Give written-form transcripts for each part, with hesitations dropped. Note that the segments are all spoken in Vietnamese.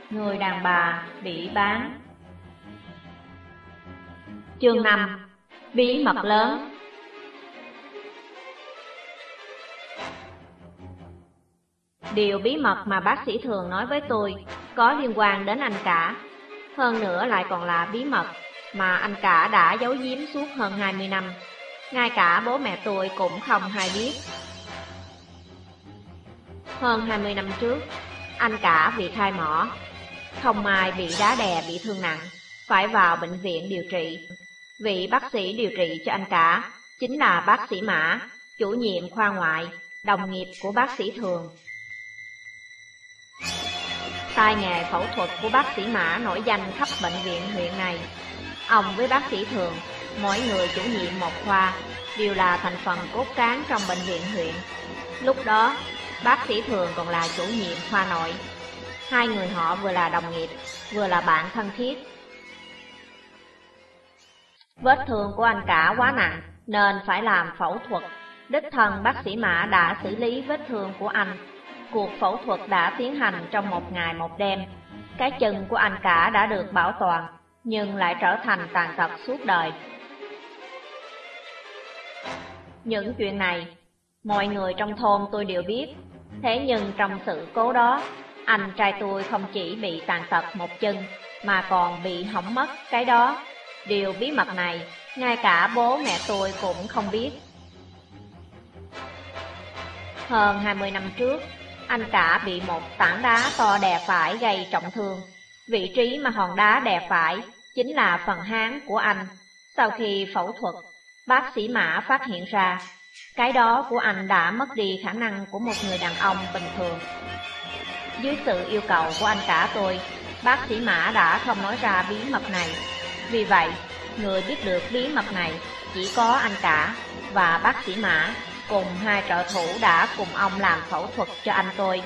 Người đàn bà bị bán. Chương 5. Bí mật lớn. Điều bí mật mà bác sĩ thường nói với tôi có liên quan đến anh cả. Hơn nữa lại còn là bí mật mà anh cả đã giấu giếm suốt hơn 20 năm. Ngay cả bố mẹ tôi cũng không hay biết. Hơn 20 năm trước, anh cả bị khai mỏ. Không may bị đá đè bị thương nặng, phải vào bệnh viện điều trị. Vị bác sĩ điều trị cho anh cả chính là bác sĩ Mã, chủ nhiệm khoa ngoại, đồng nghiệp của bác sĩ Thường. Tay nghề phẫu thuật của bác sĩ Mã nổi danh khắp bệnh viện huyện này. Ông với bác sĩ Thường, mỗi người chủ nhiệm một khoa, đều là thành phần cốt cán trong bệnh viện huyện. Lúc đó, bác sĩ Thường còn là chủ nhiệm khoa nội. Hai người họ vừa là đồng nghiệp, vừa là bạn thân thiết. Vết thương của anh cả quá nặng nên phải làm phẫu thuật. Đích thân bác sĩ Mã đã xử lý vết thương của anh. Cuộc phẫu thuật đã tiến hành trong một ngày một đêm. Cái chân của anh cả đã được bảo toàn, nhưng lại trở thành tàn tật suốt đời. Những chuyện này, mọi người trong thôn tôi đều biết. Thế nhưng trong sự cố đó, anh trai tôi không chỉ bị tàn tật một chân, mà còn bị hỏng mất cái đó. Điều bí mật này, ngay cả bố mẹ tôi cũng không biết. Hơn 20 năm trước, anh cả bị một tảng đá to đè phải gây trọng thương. Vị trí mà hòn đá đè phải chính là phần háng của anh. Sau khi phẫu thuật, bác sĩ Mã phát hiện ra, cái đó của anh đã mất đi khả năng của một người đàn ông bình thường. Dưới sự yêu cầu của anh cả tôi, bác sĩ Mã đã không nói ra bí mật này. Vì vậy, người biết được bí mật này chỉ có anh cả và bác sĩ Mã, cùng hai trợ thủ đã cùng ông làm phẫu thuật cho anh tôi.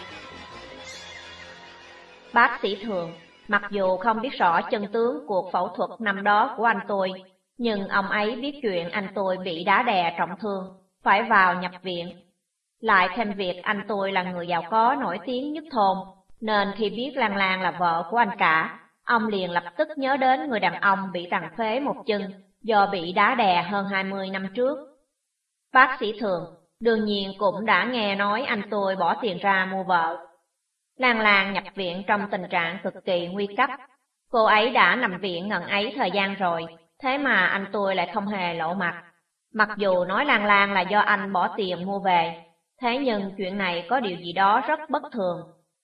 Bác sĩ Thường, mặc dù không biết rõ chân tướng cuộc phẫu thuật năm đó của anh tôi, nhưng ông ấy biết chuyện anh tôi bị đá đè trọng thương, phải vào nhập viện. Lại thêm việc anh tôi là người giàu có nổi tiếng nhất thôn, nên khi biết Lan Lan là vợ của anh cả, ông liền lập tức nhớ đến người đàn ông bị tàn phế một chân do bị đá đè hơn 20 năm trước. Bác sĩ Thường đương nhiên cũng đã nghe nói anh tôi bỏ tiền ra mua vợ. Lan Lan nhập viện trong tình trạng cực kỳ nguy cấp. Cô ấy đã nằm viện ngần ấy thời gian rồi, thế mà anh tôi lại không hề lộ mặt. Mặc dù nói Lan Lan là do anh bỏ tiền mua về, thế nhưng chuyện này có điều gì đó rất bất thường.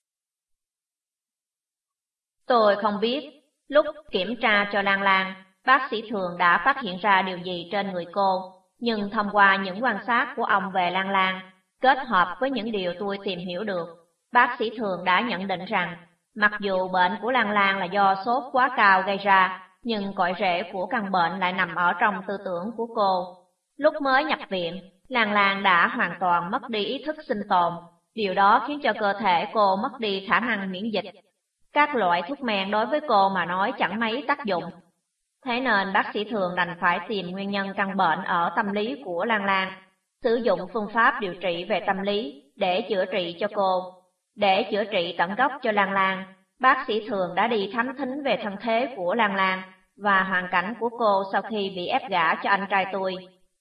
Tôi không biết, lúc kiểm tra cho Lan Lan, bác sĩ Thường đã phát hiện ra điều gì trên người cô, nhưng thông qua những quan sát của ông về Lan Lan, kết hợp với những điều tôi tìm hiểu được, bác sĩ Thường đã nhận định rằng, mặc dù bệnh của Lan Lan là do sốt quá cao gây ra, nhưng cội rễ của căn bệnh lại nằm ở trong tư tưởng của cô. Lúc mới nhập viện, Lan Lan đã hoàn toàn mất đi ý thức sinh tồn, điều đó khiến cho cơ thể cô mất đi khả năng miễn dịch. Các loại thuốc men đối với cô mà nói chẳng mấy tác dụng. Thế nên bác sĩ Thường đành phải tìm nguyên nhân căn bệnh ở tâm lý của Lan Lan, sử dụng phương pháp điều trị về tâm lý để chữa trị cho cô. Để chữa trị tận gốc cho Lan Lan, bác sĩ Thường đã đi thám thính về thân thế của Lan Lan và hoàn cảnh của cô sau khi bị ép gả cho anh trai tôi.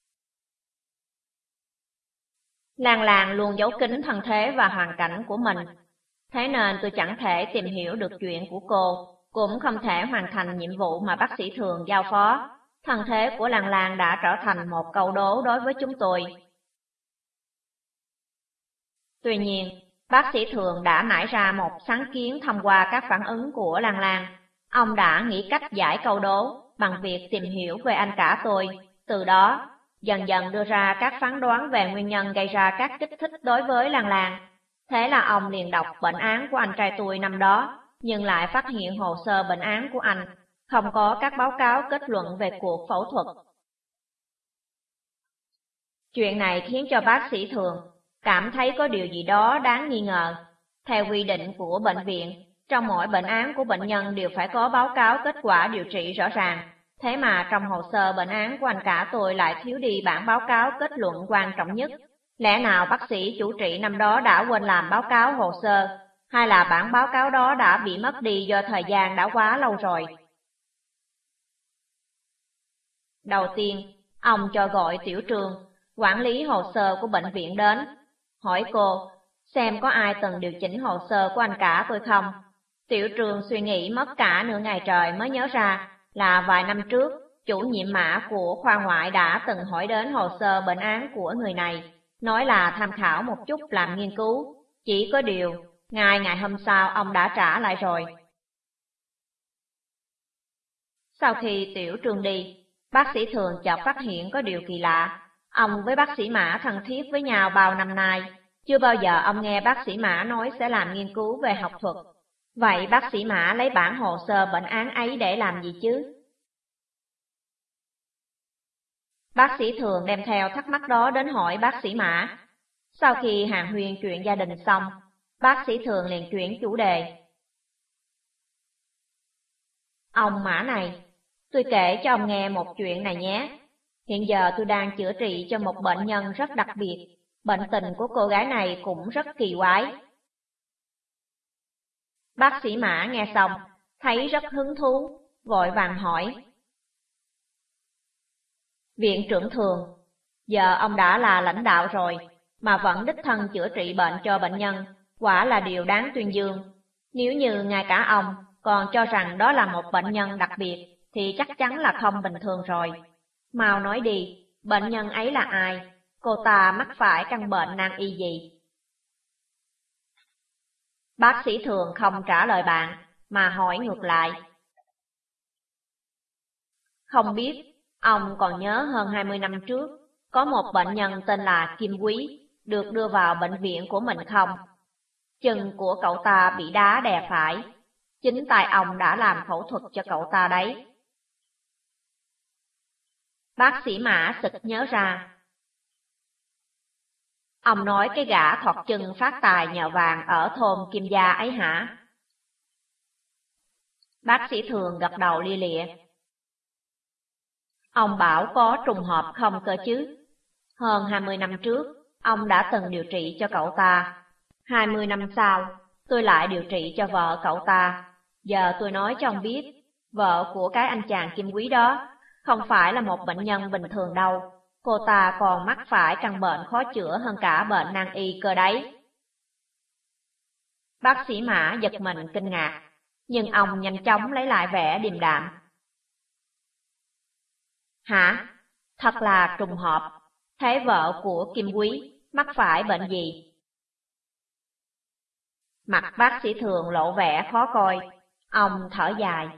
Lan Lan luôn giấu kín thân thế và hoàn cảnh của mình. Thế nên tôi chẳng thể tìm hiểu được chuyện của cô, cũng không thể hoàn thành nhiệm vụ mà bác sĩ Thường giao phó. Thân thế của Lan Lan đã trở thành một câu đố đối với chúng tôi. Tuy nhiên, bác sĩ Thường đã nảy ra một sáng kiến thông qua các phản ứng của Lan Lan. Ông đã nghĩ cách giải câu đố bằng việc tìm hiểu về anh cả tôi, từ đó dần dần đưa ra các phán đoán về nguyên nhân gây ra các kích thích đối với Lan Lan. Thế là ông liền đọc bệnh án của anh trai tôi năm đó, nhưng lại phát hiện hồ sơ bệnh án của anh không có các báo cáo kết luận về cuộc phẫu thuật. Chuyện này khiến cho bác sĩ Thường cảm thấy có điều gì đó đáng nghi ngờ. Theo quy định của bệnh viện, trong mỗi bệnh án của bệnh nhân đều phải có báo cáo kết quả điều trị rõ ràng. Thế mà trong hồ sơ bệnh án của anh cả tôi lại thiếu đi bản báo cáo kết luận quan trọng nhất. Lẽ nào bác sĩ chủ trị năm đó đã quên làm báo cáo hồ sơ? hay là bản báo cáo đó đã bị mất đi do thời gian đã quá lâu rồi? Đầu tiên, ông cho gọi Tiểu Trường, quản lý hồ sơ của bệnh viện đến, hỏi cô xem có ai từng điều chỉnh hồ sơ của anh cả tôi không. Tiểu Trường suy nghĩ mất cả nửa ngày trời mới nhớ ra là vài năm trước, chủ nhiệm mã của khoa ngoại đã từng hỏi đến hồ sơ bệnh án của người này, nói là tham khảo một chút làm nghiên cứu. Chỉ có điều, ngày hôm sau ông đã trả lại rồi. Sau khi Tiểu Trường đi, bác sĩ Thường chợt phát hiện có điều kỳ lạ. Ông với bác sĩ Mã thân thiết với nhau bao năm nay, chưa bao giờ ông nghe bác sĩ Mã nói sẽ làm nghiên cứu về học thuật. Vậy bác sĩ Mã lấy bản hồ sơ bệnh án ấy để làm gì chứ? Bác sĩ Thường đem theo thắc mắc đó đến hỏi bác sĩ Mã. Sau khi hàn huyên chuyện gia đình xong, bác sĩ Thường liền chuyển chủ đề. Ông Mã này, tôi kể cho ông nghe một chuyện này nhé. Hiện giờ tôi đang chữa trị cho một bệnh nhân rất đặc biệt. Bệnh tình của cô gái này cũng rất kỳ quái. Bác sĩ Mã nghe xong, thấy rất hứng thú, vội vàng hỏi. Viện trưởng Thường, giờ ông đã là lãnh đạo rồi, mà vẫn đích thân chữa trị bệnh cho bệnh nhân, quả là điều đáng tuyên dương. Nếu như ngay cả ông còn cho rằng đó là một bệnh nhân đặc biệt, thì chắc chắn là không bình thường rồi. Mau nói đi, bệnh nhân ấy là ai? Cô ta mắc phải căn bệnh nan y gì? Bác sĩ Thường không trả lời bạn, mà hỏi ngược lại. Không biết, ông còn nhớ hơn 20 năm trước, có một bệnh nhân tên là Kim Quý, được đưa vào bệnh viện của mình không? Chân của cậu ta bị đá đè phải, chính tay ông đã làm phẫu thuật cho cậu ta đấy. Bác sĩ Mã sực nhớ ra. Ông nói cái gã thọt chân phát tài nhờ vàng ở thôn Kim Gia ấy hả? Bác sĩ Thường gật đầu lia lịa. Ông bảo có trùng hợp không cơ chứ? Hơn 20 năm trước, ông đã từng điều trị cho cậu ta. 20 năm sau, tôi lại điều trị cho vợ cậu ta. Giờ tôi nói cho ông biết, vợ của cái anh chàng Kim Quý đó không phải là một bệnh nhân bình thường đâu. Cô ta còn mắc phải căn bệnh khó chữa hơn cả bệnh nan y cơ đấy. Bác sĩ Mã giật mình kinh ngạc, nhưng ông nhanh chóng lấy lại vẻ điềm đạm. Hả? Thật là trùng hợp. Thế vợ của Kim Quý mắc phải bệnh gì? Mặt bác sĩ Thường lộ vẻ khó coi, ông thở dài.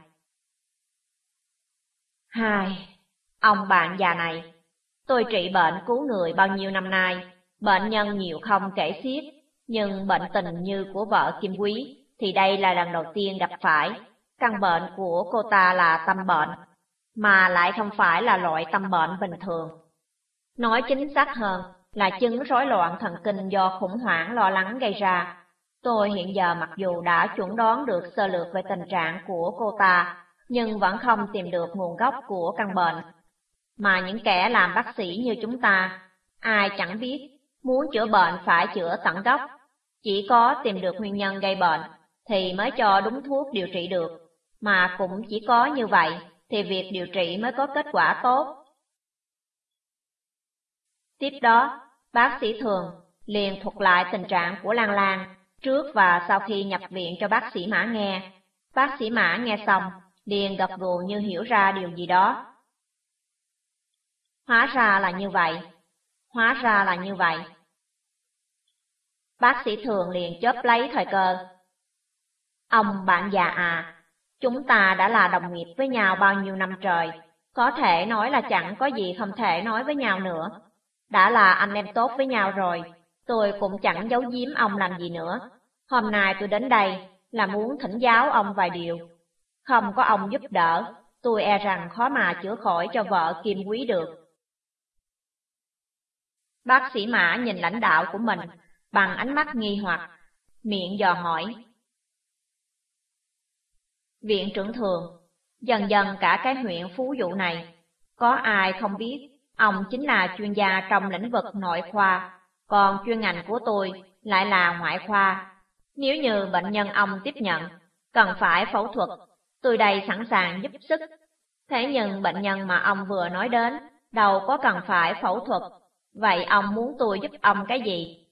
Ông bạn già này, tôi trị bệnh cứu người bao nhiêu năm nay, bệnh nhân nhiều không kể xiết, nhưng bệnh tình như của vợ Kim Quý thì đây là lần đầu tiên gặp phải. Căn bệnh của cô ta là tâm bệnh, mà lại không phải là loại tâm bệnh bình thường. Nói chính xác hơn là chứng rối loạn thần kinh do khủng hoảng lo lắng gây ra. Tôi hiện giờ mặc dù đã chuẩn đoán được sơ lược về tình trạng của cô ta, nhưng vẫn không tìm được nguồn gốc của căn bệnh. Mà những kẻ làm bác sĩ như chúng ta, ai chẳng biết, muốn chữa bệnh phải chữa tận gốc. Chỉ có tìm được nguyên nhân gây bệnh, thì mới cho đúng thuốc điều trị được. Mà cũng chỉ có như vậy, thì việc điều trị mới có kết quả tốt. Tiếp đó, bác sĩ Thường liền thuật lại tình trạng của Lan Lan trước và sau khi nhập viện cho bác sĩ Mã nghe. Bác sĩ Mã nghe xong, liền gật gù như hiểu ra điều gì đó. Hóa ra là như vậy, hóa ra là như vậy. Bác sĩ Thường liền chớp lấy thời cơ. Ông bạn già à, chúng ta đã là đồng nghiệp với nhau bao nhiêu năm trời, có thể nói là chẳng có gì không thể nói với nhau nữa. Đã là anh em tốt với nhau rồi, tôi cũng chẳng giấu giếm ông làm gì nữa. Hôm nay tôi đến đây là muốn thỉnh giáo ông vài điều. Không có ông giúp đỡ, tôi e rằng khó mà chữa khỏi cho vợ Kim Quý được. Bác sĩ Mã nhìn lãnh đạo của mình bằng ánh mắt nghi hoặc, miệng dò hỏi. Viện trưởng Thường, dần dần cả cái huyện Phú Dụ này, có ai không biết ông chính là chuyên gia trong lĩnh vực nội khoa, còn chuyên ngành của tôi lại là ngoại khoa. Nếu như bệnh nhân ông tiếp nhận, cần phải phẫu thuật, tôi đây sẵn sàng giúp sức. Thế nhưng bệnh nhân mà ông vừa nói đến, đâu có cần phải phẫu thuật. Vậy ông muốn tôi giúp ông cái gì?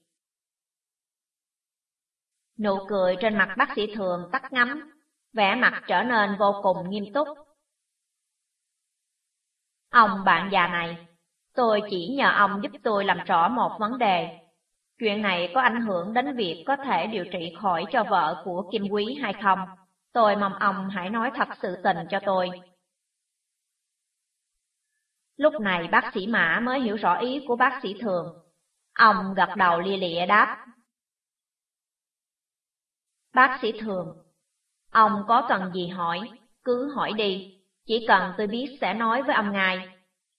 Nụ cười trên mặt bác sĩ Thường tắt ngấm, vẻ mặt trở nên vô cùng nghiêm túc. Ông bạn già này, tôi chỉ nhờ ông giúp tôi làm rõ một vấn đề. Chuyện này có ảnh hưởng đến việc có thể điều trị khỏi cho vợ của Kim Quý hay không? Tôi mong ông hãy nói thật sự tình cho tôi. Lúc này bác sĩ Mã mới hiểu rõ ý của bác sĩ Thường. Ông gật đầu lia lịa đáp. Bác sĩ Thường, ông có cần gì hỏi, cứ hỏi đi, chỉ cần tôi biết sẽ nói với ông ngay.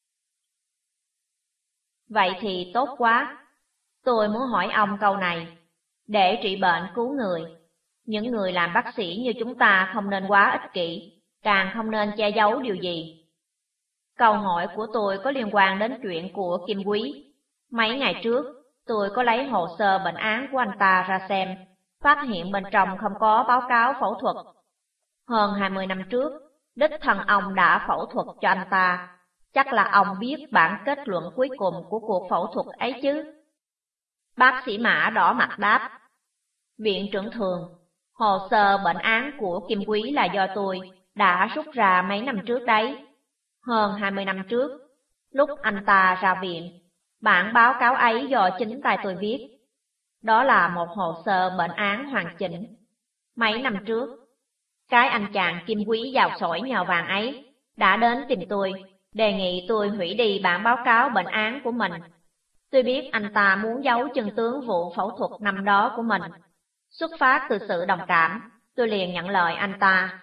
Vậy thì tốt quá, tôi muốn hỏi ông câu này. Để trị bệnh cứu người, những người làm bác sĩ như chúng ta không nên quá ích kỷ, càng không nên che giấu điều gì. Câu hỏi của tôi có liên quan đến chuyện của Kim Quý. Mấy ngày trước, tôi có lấy hồ sơ bệnh án của anh ta ra xem, phát hiện bên trong không có báo cáo phẫu thuật. Hơn 20 năm trước, đích thân ông đã phẫu thuật cho anh ta. Chắc là ông biết bản kết luận cuối cùng của cuộc phẫu thuật ấy chứ? Bác sĩ Mã đỏ mặt đáp. Viện trưởng Thường, hồ sơ bệnh án của Kim Quý là do tôi đã rút ra mấy năm trước đấy. Hơn 20 năm trước, lúc anh ta ra viện, bản báo cáo ấy do chính tay tôi viết. Đó là một hồ sơ bệnh án hoàn chỉnh. Mấy năm trước, cái anh chàng Kim Quý giàu sỏi nhờ vàng ấy đã đến tìm tôi, đề nghị tôi hủy đi bản báo cáo bệnh án của mình. Tôi biết anh ta muốn giấu chân tướng vụ phẫu thuật năm đó của mình. Xuất phát từ sự đồng cảm, tôi liền nhận lời anh ta.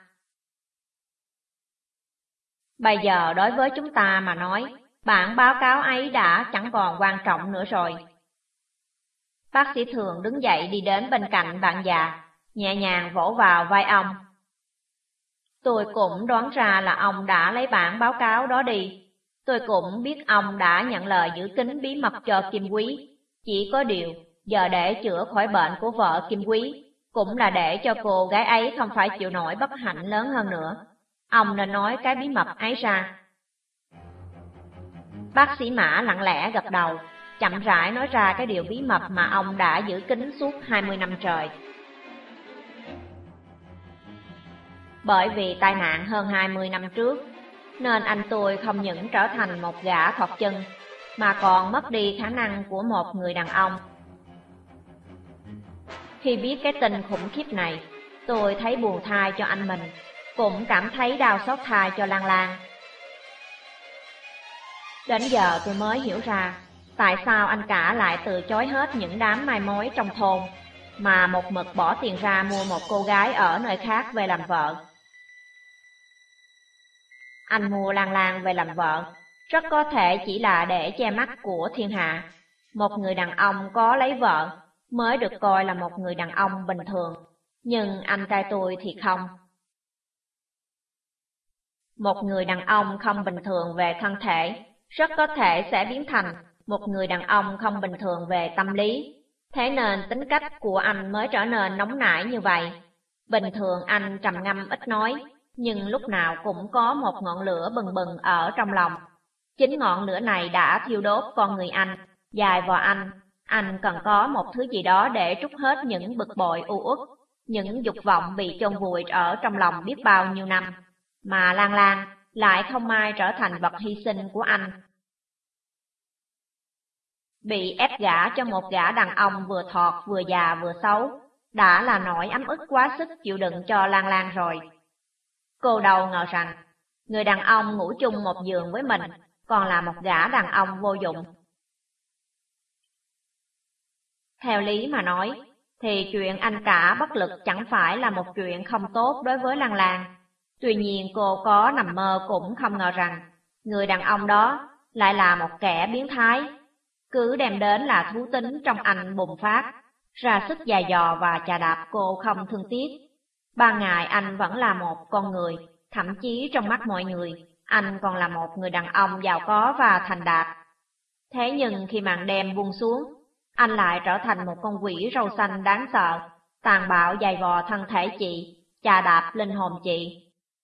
Bây giờ đối với chúng ta mà nói, bản báo cáo ấy đã chẳng còn quan trọng nữa rồi. Bác sĩ Thường đứng dậy đi đến bên cạnh bạn già, nhẹ nhàng vỗ vào vai ông. Tôi cũng đoán ra là ông đã lấy bản báo cáo đó đi. Tôi cũng biết ông đã nhận lời giữ kín bí mật cho Kim Quý. Chỉ có điều, giờ để chữa khỏi bệnh của vợ Kim Quý, cũng là để cho cô gái ấy không phải chịu nổi bất hạnh lớn hơn nữa. Ông nên nói cái bí mật ấy ra. Bác sĩ Mã lặng lẽ gật đầu, chậm rãi nói ra cái điều bí mật mà ông đã giữ kín suốt 20 năm trời. Bởi vì tai nạn hơn 20 năm trước, nên anh tôi không những trở thành một gã thọt chân, mà còn mất đi khả năng của một người đàn ông. Khi biết cái tin khủng khiếp này, tôi thấy buồn thay cho anh mình, cũng cảm thấy đau xót thay cho Lan Lan. Đến giờ tôi mới hiểu ra, tại sao anh cả lại từ chối hết những đám mai mối trong thôn, mà một mực bỏ tiền ra mua một cô gái ở nơi khác về làm vợ. Anh mua Lan Lan về làm vợ, rất có thể chỉ là để che mắt của thiên hạ. Một người đàn ông có lấy vợ mới được coi là một người đàn ông bình thường, nhưng anh trai tôi thì không. Một người đàn ông không bình thường về thân thể, rất có thể sẽ biến thành một người đàn ông không bình thường về tâm lý. Thế nên tính cách của anh mới trở nên nóng nảy như vậy. Bình thường anh trầm ngâm ít nói, nhưng lúc nào cũng có một ngọn lửa bừng bừng ở trong lòng. Chính ngọn lửa này đã thiêu đốt con người anh, dài vào anh cần có một thứ gì đó để trút hết những bực bội u uất, những dục vọng bị chôn vùi ở trong lòng biết bao nhiêu năm. Mà Lan Lan lại không may trở thành vật hy sinh của anh. Bị ép gả cho một gã đàn ông vừa thọt vừa già vừa xấu, đã là nỗi ấm ức quá sức chịu đựng cho Lan Lan rồi. Cô đâu ngờ rằng, người đàn ông ngủ chung một giường với mình, còn là một gã đàn ông vô dụng. Theo lý mà nói, thì chuyện anh cả bất lực chẳng phải là một chuyện không tốt đối với Lan Lan. Tuy nhiên cô có nằm mơ cũng không ngờ rằng, người đàn ông đó lại là một kẻ biến thái. Cứ đem đến là thú tính trong anh bùng phát, ra sức giày dò và chà đạp cô không thương tiếc. Ban ngày anh vẫn là một con người, thậm chí trong mắt mọi người, anh còn là một người đàn ông giàu có và thành đạt. Thế nhưng khi màn đêm buông xuống, anh lại trở thành một con quỷ râu xanh đáng sợ, tàn bạo giày vò thân thể chị, chà đạp linh hồn chị.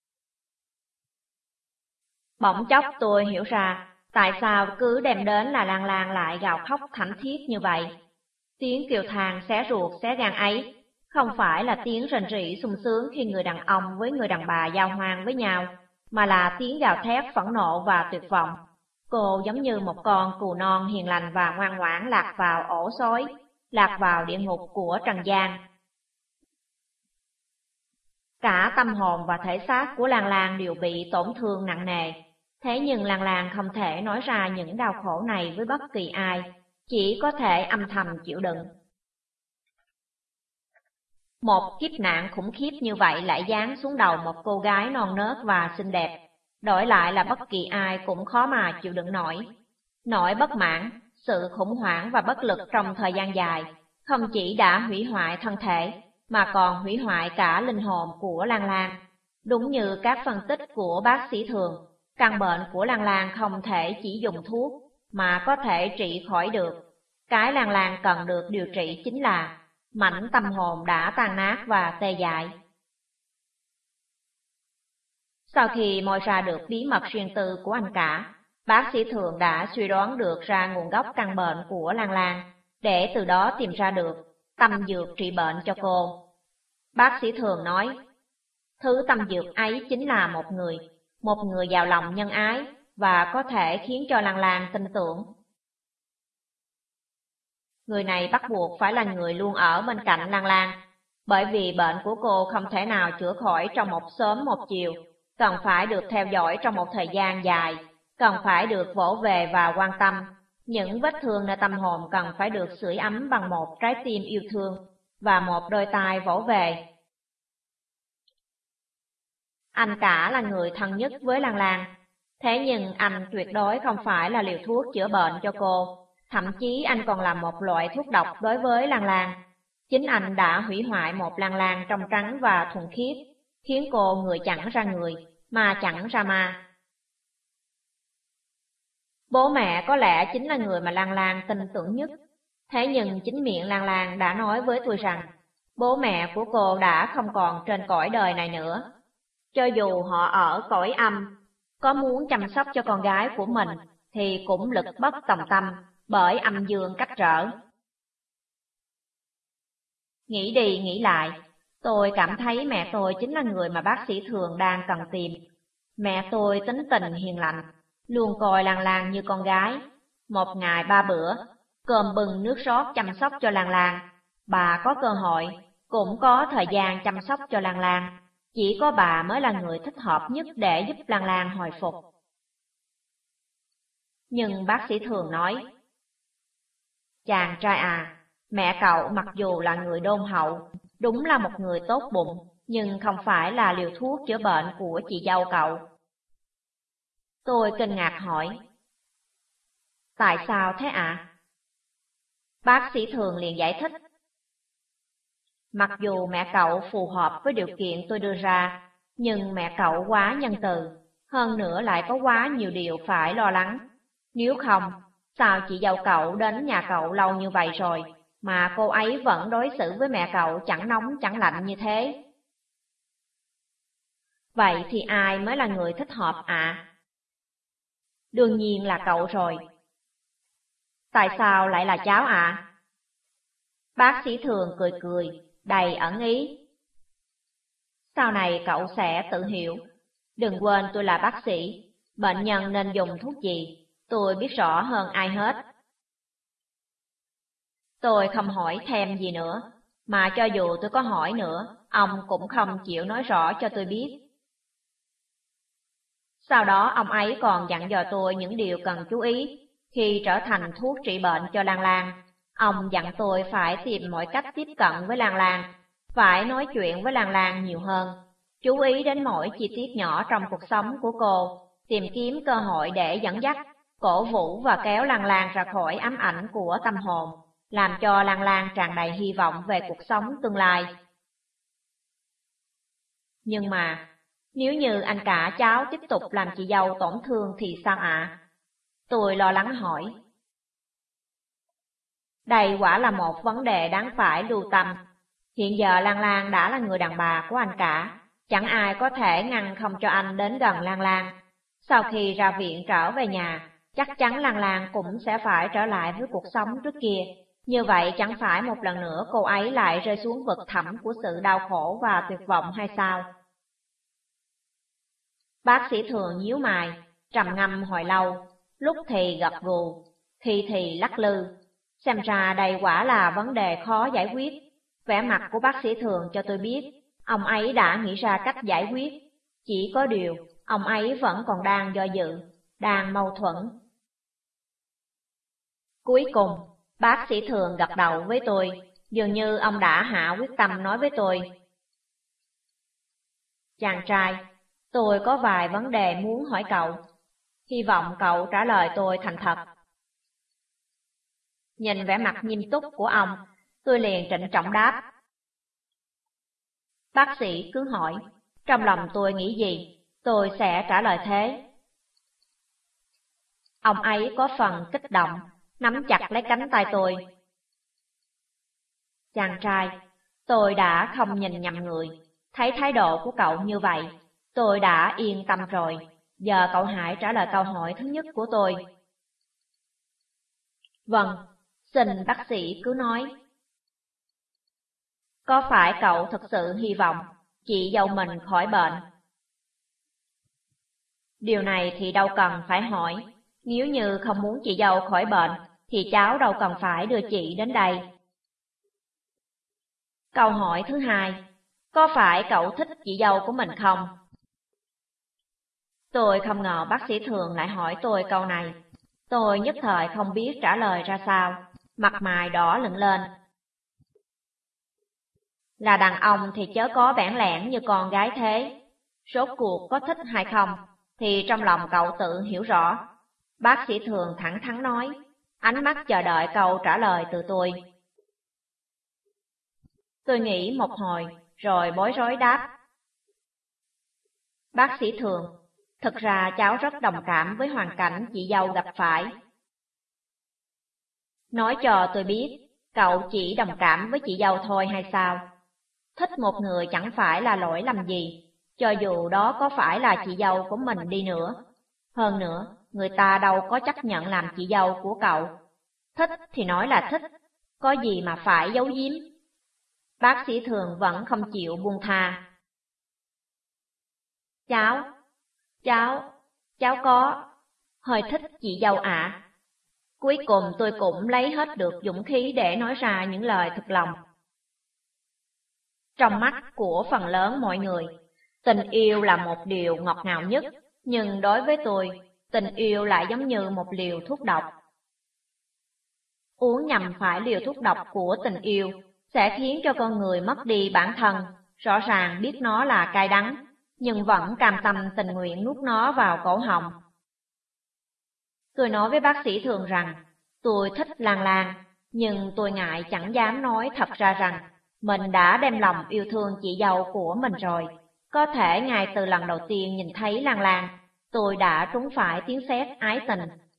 Bỗng chốc tôi hiểu ra, tại sao cứ đem đến là Lan Lan lại gào khóc thảm thiết như vậy. Tiếng kêu than xé ruột xé gan ấy, không phải là tiếng rền rỉ sung sướng khi người đàn ông với người đàn bà giao hoan với nhau, mà là tiếng gào thét phẫn nộ và tuyệt vọng. Cô giống như một con cừu non hiền lành và ngoan ngoãn lạc vào ổ sói, lạc vào địa ngục của trần gian. Cả tâm hồn và thể xác của Lan Lan đều bị tổn thương nặng nề. Thế nhưng Lan Lan không thể nói ra những đau khổ này với bất kỳ ai, chỉ có thể âm thầm chịu đựng. Một kiếp nạn khủng khiếp như vậy lại giáng xuống đầu một cô gái non nớt và xinh đẹp, đổi lại là bất kỳ ai cũng khó mà chịu đựng nổi. Nỗi bất mãn, sự khủng hoảng và bất lực trong thời gian dài, không chỉ đã hủy hoại thân thể, mà còn hủy hoại cả linh hồn của Lan Lan. Đúng như các phân tích của bác sĩ Thường, căn bệnh của Lan Lan không thể chỉ dùng thuốc, mà có thể trị khỏi được. Cái Lan Lan cần được điều trị chính là mảnh tâm hồn đã tan nát và tê dại. Sau khi moi ra được bí mật riêng tư của anh cả, bác sĩ Thường đã suy đoán được ra nguồn gốc căn bệnh của Lan Lan, để từ đó tìm ra được tâm dược trị bệnh cho cô. Bác sĩ Thường nói, thứ tâm dược ấy chính là một người giàu lòng nhân ái và có thể khiến cho Lan Lan tin tưởng. Người này bắt buộc phải là người luôn ở bên cạnh Lan Lan, bởi vì bệnh của cô không thể nào chữa khỏi trong một sớm một chiều, cần phải được theo dõi trong một thời gian dài, cần phải được vỗ về và quan tâm. Những vết thương nơi tâm hồn cần phải được sưởi ấm bằng một trái tim yêu thương và một đôi tai vỗ về. Anh cả là người thân nhất với Lan Lan, thế nhưng anh tuyệt đối không phải là liều thuốc chữa bệnh cho cô. Thậm chí anh còn là một loại thuốc độc đối với Lan Lan. Chính anh đã hủy hoại một Lan Lan trong trắng và thuần khiết, khiến cô người chẳng ra người, ma chẳng ra ma. Bố mẹ có lẽ chính là người mà Lan Lan tin tưởng nhất. Thế nhưng chính miệng Lan Lan đã nói với tôi rằng, bố mẹ của cô đã không còn trên cõi đời này nữa. Cho dù họ ở cõi âm, có muốn chăm sóc cho con gái của mình, thì cũng lực bất tòng tâm, bởi âm dương cách trở. Nghĩ đi nghĩ lại, tôi cảm thấy mẹ tôi chính là người mà bác sĩ Thường đang cần tìm. Mẹ tôi tính tình hiền lành, luôn coi Lan Lan như con gái. Một ngày 3 bữa, cơm bưng nước rót chăm sóc cho Lan Lan. Bà có cơ hội, cũng có thời gian chăm sóc cho Lan Lan. Chỉ có bà mới là người thích hợp nhất để giúp Lan Lan hồi phục. Nhưng bác sĩ Thường nói, chàng trai à, mẹ cậu mặc dù là người đôn hậu, đúng là một người tốt bụng, nhưng không phải là liều thuốc chữa bệnh của chị dâu cậu. Tôi kinh ngạc hỏi, tại sao thế ạ? Bác sĩ Thường liền giải thích, mặc dù mẹ cậu phù hợp với điều kiện tôi đưa ra, nhưng mẹ cậu quá nhân từ, hơn nữa lại có quá nhiều điều phải lo lắng. Nếu không, sao chị dâu cậu đến nhà cậu lâu như vậy rồi, mà cô ấy vẫn đối xử với mẹ cậu chẳng nóng chẳng lạnh như thế? Vậy thì ai mới là người thích hợp ạ? Đương nhiên là cậu rồi. Tại sao lại là cháu ạ? Bác sĩ Thường cười cười, đầy ẩn ý. Sau này cậu sẽ tự hiểu. Đừng quên tôi là bác sĩ, bệnh nhân nên dùng thuốc gì, tôi biết rõ hơn ai hết. Tôi không hỏi thêm gì nữa, mà cho dù tôi có hỏi nữa, ông cũng không chịu nói rõ cho tôi biết. Sau đó ông ấy còn dặn dò tôi những điều cần chú ý khi trở thành thuốc trị bệnh cho Lan Lan. Ông dặn tôi phải tìm mọi cách tiếp cận với Lan Lan, phải nói chuyện với Lan Lan nhiều hơn, chú ý đến mỗi chi tiết nhỏ trong cuộc sống của cô, tìm kiếm cơ hội để dẫn dắt, cổ vũ và kéo Lan Lan ra khỏi ám ảnh của tâm hồn, làm cho Lan Lan tràn đầy hy vọng về cuộc sống tương lai. Nhưng mà, nếu như anh cả cháu tiếp tục làm chị dâu tổn thương thì sao ạ? Tôi lo lắng hỏi. Đây quả là một vấn đề đáng phải lưu tâm. Hiện giờ Lan Lan đã là người đàn bà của anh cả, chẳng ai có thể ngăn không cho anh đến gần Lan Lan. Sau khi ra viện trở về nhà, chắc chắn Lan Lan cũng sẽ phải trở lại với cuộc sống trước kia. Như vậy chẳng phải một lần nữa cô ấy lại rơi xuống vực thẳm của sự đau khổ và tuyệt vọng hay sao? Bác sĩ Thường nhíu mày, trầm ngâm hồi lâu, lúc thì gật gù, khi thì lắc lư. Xem ra đây quả là vấn đề khó giải quyết. Vẻ mặt của bác sĩ Thường cho tôi biết, ông ấy đã nghĩ ra cách giải quyết. Chỉ có điều, ông ấy vẫn còn đang do dự, đang mâu thuẫn. Cuối cùng, bác sĩ Thường gật đầu với tôi, dường như ông đã hạ quyết tâm nói với tôi. Chàng trai, tôi có vài vấn đề muốn hỏi cậu. Hy vọng cậu trả lời tôi thành thật. Nhìn vẻ mặt nghiêm túc của ông, tôi liền trịnh trọng đáp. Bác sĩ cứ hỏi, trong lòng tôi nghĩ gì, tôi sẽ trả lời thế. Ông ấy có phần kích động, nắm chặt lấy cánh tay tôi. Chàng trai, tôi đã không nhìn nhầm người, thấy thái độ của cậu như vậy, tôi đã yên tâm rồi. Giờ cậu hãy trả lời câu hỏi thứ nhất của tôi. Vâng, xin bác sĩ cứ nói. Có phải cậu thực sự hy vọng chị dâu mình khỏi bệnh? Điều này thì đâu cần phải hỏi. Nếu như không muốn chị dâu khỏi bệnh, thì cháu đâu cần phải đưa chị đến đây. Câu hỏi thứ hai, có phải cậu thích chị dâu của mình không? Tôi không ngờ bác sĩ Thường lại hỏi tôi câu này. Tôi nhất thời không biết trả lời ra sao, mặt mày đỏ lựng lên. Là đàn ông thì chớ có bẽn lẽn như con gái thế. Rốt cuộc có thích hay không, thì trong lòng cậu tự hiểu rõ. Bác sĩ Thường thẳng thắn nói, ánh mắt chờ đợi câu trả lời từ tôi. Tôi nghĩ một hồi, rồi bối rối đáp. Bác sĩ Thường, thực ra cháu rất đồng cảm với hoàn cảnh chị dâu gặp phải. Nói cho tôi biết, cậu chỉ đồng cảm với chị dâu thôi hay sao? Thích một người chẳng phải là lỗi lầm gì, cho dù đó có phải là chị dâu của mình đi nữa. Hơn nữa, người ta đâu có chấp nhận làm chị dâu của cậu. Thích thì nói là thích, có gì mà phải giấu giếm. Bác sĩ Thường vẫn không chịu buông tha. Cháu có hơi thích chị dâu ạ. Cuối cùng tôi cũng lấy hết được dũng khí để nói ra những lời thực lòng. Trong mắt của phần lớn mọi người, tình yêu là một điều ngọt ngào nhất, nhưng đối với tôi, tình yêu lại giống như một liều thuốc độc. Uống nhầm phải liều thuốc độc của tình yêu sẽ khiến cho con người mất đi bản thân, rõ ràng biết nó là cay đắng, nhưng vẫn cam tâm tình nguyện nuốt nó vào cổ họng. Tôi nói với bác sĩ Thường rằng, tôi thích Lan Lan, nhưng tôi ngại chẳng dám nói thật ra rằng, mình đã đem lòng yêu thương chị dâu của mình rồi. Có thể ngay từ lần đầu tiên nhìn thấy Lan Lan, tôi đã trúng phải tiếng sét ái tình.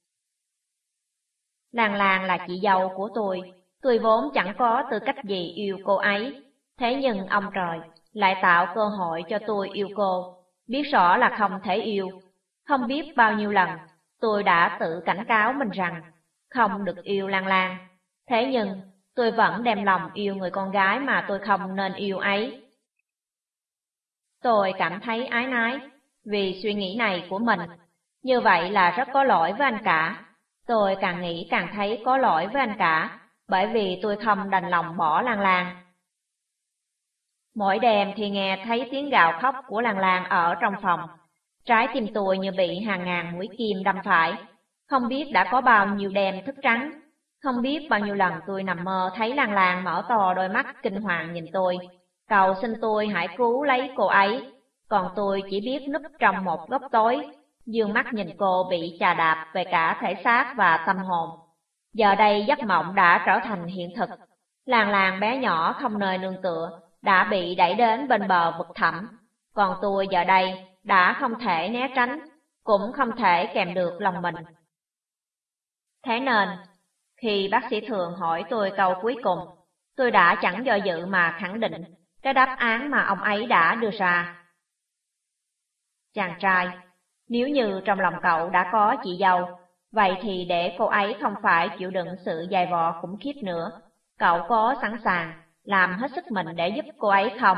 Lan Lan là chị dâu của tôi vốn chẳng có tư cách gì yêu cô ấy. Thế nhưng ông trời lại tạo cơ hội cho tôi yêu cô, biết rõ là không thể yêu. Không biết bao nhiêu lần, tôi đã tự cảnh cáo mình rằng, không được yêu Lan Lan. Thế nhưng, tôi vẫn đem lòng yêu người con gái mà tôi không nên yêu ấy. Tôi cảm thấy áy náy vì suy nghĩ này của mình. Như vậy là rất có lỗi với anh cả. Tôi càng nghĩ càng thấy có lỗi với anh cả, bởi vì tôi không đành lòng bỏ Lan Lan. Mỗi đêm thì nghe thấy tiếng gào khóc của Lan Lan ở trong phòng. Trái tim tôi như bị hàng ngàn mũi kim đâm phải. Không biết đã có bao nhiêu đêm thức trắng. Không biết bao nhiêu lần tôi nằm mơ thấy Lan Lan mở to đôi mắt kinh hoàng nhìn tôi, cầu xin tôi hãy cứu lấy cô ấy. Còn tôi chỉ biết núp trong một góc tối, dương mắt nhìn cô bị chà đạp về cả thể xác và tâm hồn. Giờ đây giấc mộng đã trở thành hiện thực. Lan Lan bé nhỏ không nơi nương tựa, đã bị đẩy đến bên bờ vực thẳm. Còn tôi giờ đây đã không thể né tránh, cũng không thể kèm được lòng mình. Thế nên, khi bác sĩ Thường hỏi tôi câu cuối cùng, Tôi đã chẳng do dự mà khẳng định cái đáp án mà ông ấy đã đưa ra. Chàng trai, nếu như trong lòng cậu đã có chị dâu, vậy thì để cô ấy không phải chịu đựng sự dày vò khủng khiếp nữa, cậu có sẵn sàng làm hết sức mình để giúp cô ấy không?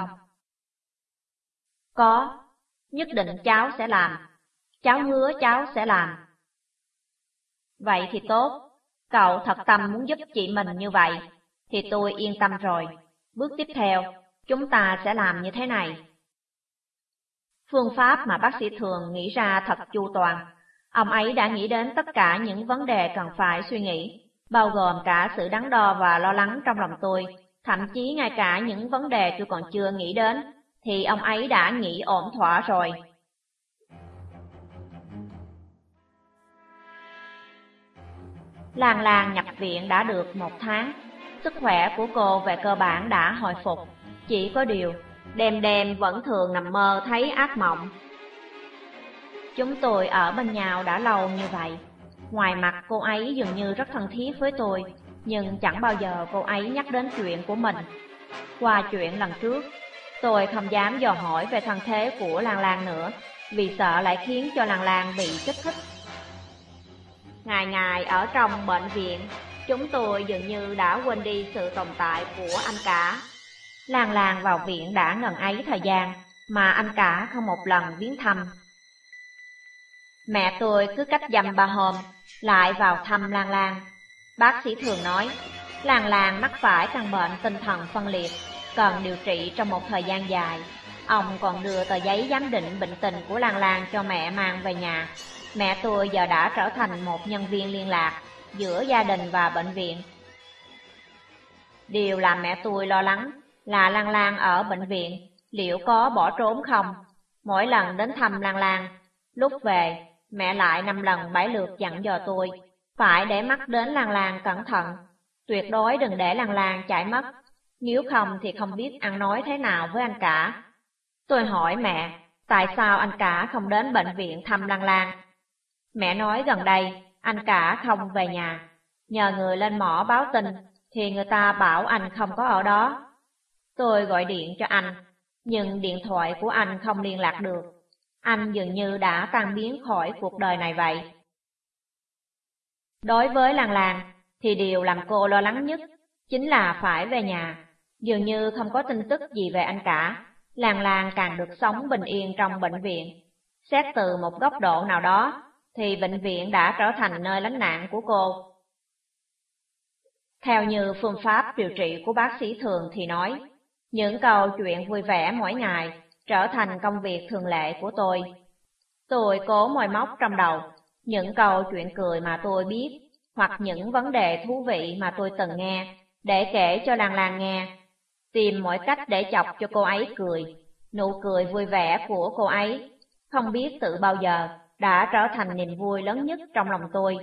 Có, nhất định cháu sẽ làm. Cháu hứa cháu sẽ làm. Vậy thì tốt, cậu thật tâm muốn giúp chị mình như vậy, thì tôi yên tâm rồi. Bước tiếp theo, chúng ta sẽ làm như thế này. Phương pháp mà bác sĩ Thường nghĩ ra thật chu toàn. Ông ấy đã nghĩ đến tất cả những vấn đề cần phải suy nghĩ, bao gồm cả sự đắn đo và lo lắng trong lòng tôi, thậm chí ngay cả những vấn đề tôi còn chưa nghĩ đến, thì ông ấy đã nghĩ ổn thỏa rồi. Lan Lan nhập viện đã được 1 tháng, sức khỏe của cô về cơ bản đã hồi phục, chỉ có điều, đêm đêm vẫn thường nằm mơ thấy ác mộng. Chúng tôi ở bên nhau đã lâu như vậy, ngoài mặt cô ấy dường như rất thân thiết với tôi, nhưng chẳng bao giờ cô ấy nhắc đến chuyện của mình. Qua chuyện lần trước, tôi không dám dò hỏi về thân thế của Lan Lan nữa, vì sợ lại khiến cho Lan Lan bị kích thích. Ngày ngày ở trong bệnh viện, chúng tôi dường như đã quên đi sự tồn tại của anh cả. Lan Lan vào viện đã ngần ấy thời gian, mà anh cả không một lần viếng thăm. Mẹ tôi cứ cách dăm 3 hôm, lại vào thăm Lan Lan. Bác sĩ Thường nói, Lan Lan mắc phải căn bệnh tinh thần phân liệt, cần điều trị trong một thời gian dài. Ông còn đưa tờ giấy giám định bệnh tình của Lan Lan cho mẹ mang về nhà. Mẹ tôi giờ đã trở thành một nhân viên liên lạc giữa gia đình và bệnh viện. Điều làm mẹ tôi lo lắng là Lan Lan ở bệnh viện liệu có bỏ trốn không. Mỗi lần đến thăm Lan Lan, lúc về, mẹ lại 5 lần 7 lượt dặn dò tôi phải để mắt đến Lan Lan cẩn thận, tuyệt đối đừng để Lan Lan chạy mất, nếu không thì không biết ăn nói thế nào với anh cả. Tôi hỏi mẹ, tại sao anh cả không đến bệnh viện thăm Lan Lan? Mẹ nói gần đây, anh cả không về nhà, nhờ người lên mỏ báo tin, thì người ta bảo anh không có ở đó. Tôi gọi điện cho anh, nhưng điện thoại của anh không liên lạc được. Anh dường như đã tan biến khỏi cuộc đời này vậy. Đối với Lan Lan, thì điều làm cô lo lắng nhất chính là phải về nhà. Dường như không có tin tức gì về anh cả, Lan Lan càng được sống bình yên trong bệnh viện. Xét từ một góc độ nào đó, thì bệnh viện đã trở thành nơi lánh nạn của cô. Theo như phương pháp điều trị của bác sĩ Thường thì nói, những câu chuyện vui vẻ mỗi ngày trở thành công việc thường lệ của tôi. Tôi cố moi móc trong đầu những câu chuyện cười mà tôi biết, hoặc những vấn đề thú vị mà tôi từng nghe, để kể cho Lan Lan nghe, tìm mọi cách để chọc cho cô ấy cười. Nụ cười vui vẻ của cô ấy, không biết từ bao giờ, đã trở thành niềm vui lớn nhất trong lòng tôi.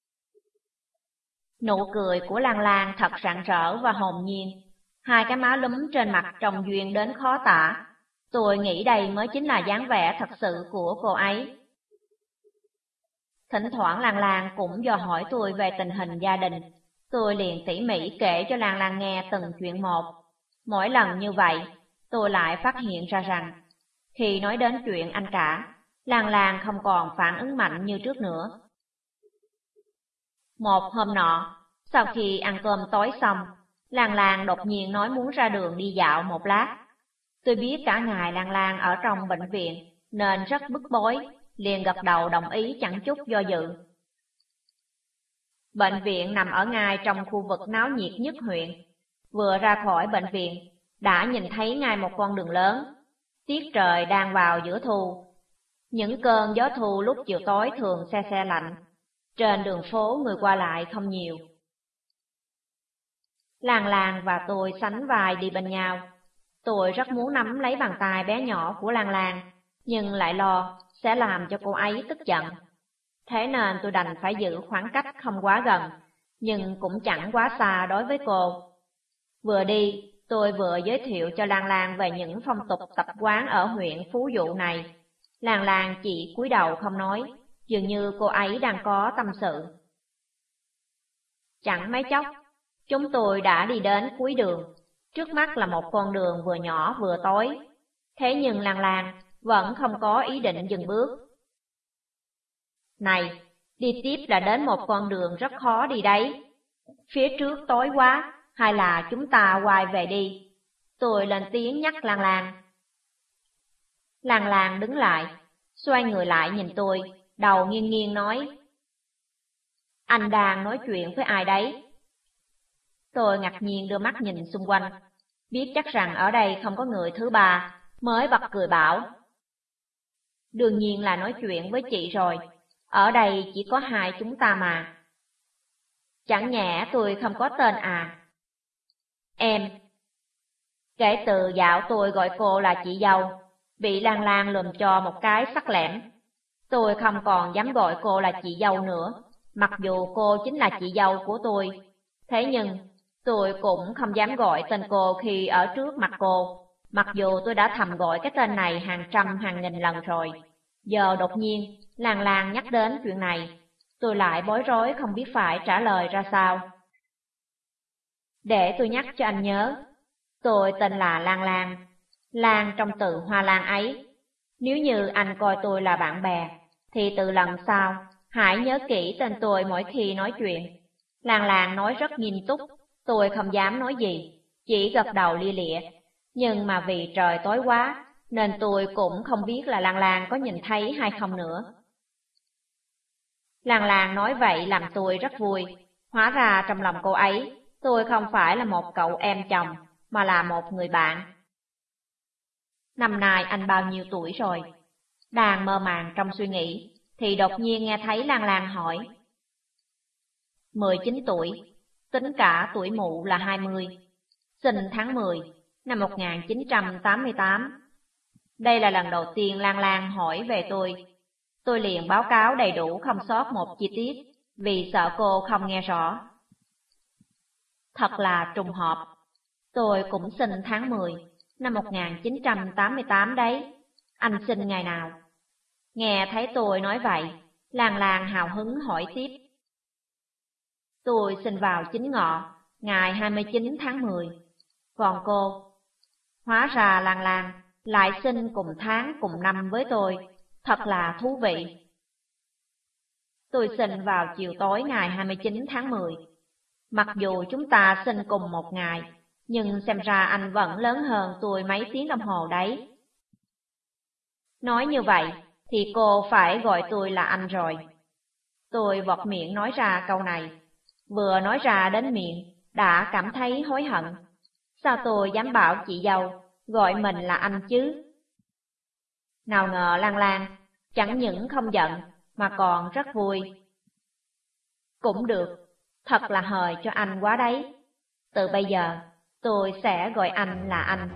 Nụ cười của Lan Lan thật rạng rỡ và hồn nhiên, hai cái má lúm trên mặt trông duyên đến khó tả. Tôi nghĩ đây mới chính là dáng vẻ thật sự của cô ấy. Thỉnh thoảng Lan Lan cũng dò hỏi tôi về tình hình gia đình. Tôi liền tỉ mỉ kể cho Lan Lan nghe từng chuyện một. Mỗi lần như vậy, tôi lại phát hiện ra rằng, khi nói đến chuyện anh cả, Lan Lan không còn phản ứng mạnh như trước nữa. Một hôm nọ, sau khi ăn cơm tối xong, Lan Lan đột nhiên nói muốn ra đường đi dạo một lát. Tôi biết cả ngày Lan Lan ở trong bệnh viện, nên rất bức bối, liền gật đầu đồng ý chẳng chút do dự. Bệnh viện nằm ở ngay trong khu vực náo nhiệt nhất huyện. Vừa ra khỏi bệnh viện, đã nhìn thấy ngay một con đường lớn. Tiết trời đang vào giữa thu. Những cơn gió thu lúc chiều tối thường se se lạnh. Trên đường phố người qua lại không nhiều. Lan Lan và tôi sánh vai đi bên nhau. Tôi rất muốn nắm lấy bàn tay bé nhỏ của Lan Lan, nhưng lại lo sẽ làm cho cô ấy tức giận. Thế nên tôi đành phải giữ khoảng cách không quá gần, nhưng cũng chẳng quá xa đối với cô. Vừa đi, tôi vừa giới thiệu cho Lan Lan về những phong tục tập quán ở huyện Phú Dụ này. Lan Lan chỉ cúi đầu không nói, dường như cô ấy đang có tâm sự. Chẳng mấy chốc, Chúng tôi đã đi đến cuối đường. Trước mắt là một con đường vừa nhỏ vừa tối. Thế nhưng Lan Lan vẫn không có ý định dừng bước. Này, đi tiếp là đến một con đường rất khó đi đấy. Phía trước tối quá, hay là chúng ta quay về đi? Tôi lên tiếng nhắc Lan Lan. Lan Lan đứng lại, xoay người lại nhìn tôi, đầu nghiêng nghiêng nói. Anh đang nói chuyện với ai đấy? Tôi ngạc nhiên đưa mắt nhìn xung quanh, biết chắc rằng ở đây không có người thứ ba, mới bật cười bảo. Đương nhiên là nói chuyện với chị rồi, ở đây chỉ có hai chúng ta mà. Chẳng nhẽ tôi không có tên à? Em. Kể từ dạo tôi gọi cô là chị dâu, bị Lan Lan lườm cho một cái sắc lẻm. Tôi không còn dám gọi cô là chị dâu nữa, mặc dù cô chính là chị dâu của tôi. Thế nhưng, tôi cũng không dám gọi tên cô khi ở trước mặt cô, mặc dù tôi đã thầm gọi cái tên này hàng trăm hàng nghìn lần rồi. Giờ đột nhiên, Lan Lan nhắc đến chuyện này, tôi lại bối rối không biết phải trả lời ra sao. Để tôi nhắc cho anh nhớ, tôi tên là Lan Lan, Lan trong từ hoa lan ấy. Nếu như anh coi tôi là bạn bè, thì từ lần sau, hãy nhớ kỹ tên tôi mỗi khi nói chuyện. Lan Lan nói rất nghiêm túc, tôi không dám nói gì, chỉ gật đầu lia lịa. Nhưng mà vì trời tối quá, nên tôi cũng không biết là Lan Lan có nhìn thấy hay không nữa. Lan Lan nói vậy làm tôi rất vui. Hóa ra trong lòng cô ấy, tôi không phải là một cậu em chồng, mà là một người bạn. Năm nay anh bao nhiêu tuổi rồi? Đang mơ màng trong suy nghĩ, thì đột nhiên nghe thấy Lan Lan hỏi. 19 tuổi, tính cả tuổi mụ là 20, sinh tháng 10, năm 1988. Đây là lần đầu tiên Lan Lan hỏi về tôi. Tôi liền báo cáo đầy đủ không sót một chi tiết, vì sợ cô không nghe rõ. Thật là trùng hợp, tôi cũng sinh tháng 10, năm 1988 đấy. Anh sinh ngày nào? Nghe thấy tôi nói vậy, Lan Lan hào hứng hỏi tiếp. Tôi sinh vào Chính Ngọ, ngày 29 tháng 10. Còn cô? Hóa ra Lan Lan lại sinh cùng tháng cùng năm với tôi, thật là thú vị. Tôi sinh vào chiều tối ngày 29 tháng 10. Mặc dù chúng ta sinh cùng một ngày, nhưng xem ra anh vẫn lớn hơn tôi mấy tiếng đồng hồ đấy. Nói như vậy, thì cô phải gọi tôi là anh rồi. Tôi vọt miệng nói ra câu này, vừa nói ra đến miệng, đã cảm thấy hối hận. Sao tôi dám bảo chị dâu gọi mình là anh chứ? Nào ngờ Lan Lan chẳng những không giận, mà còn rất vui. Cũng được, thật là hời cho anh quá đấy. Từ bây giờ, tôi sẽ gọi anh là anh.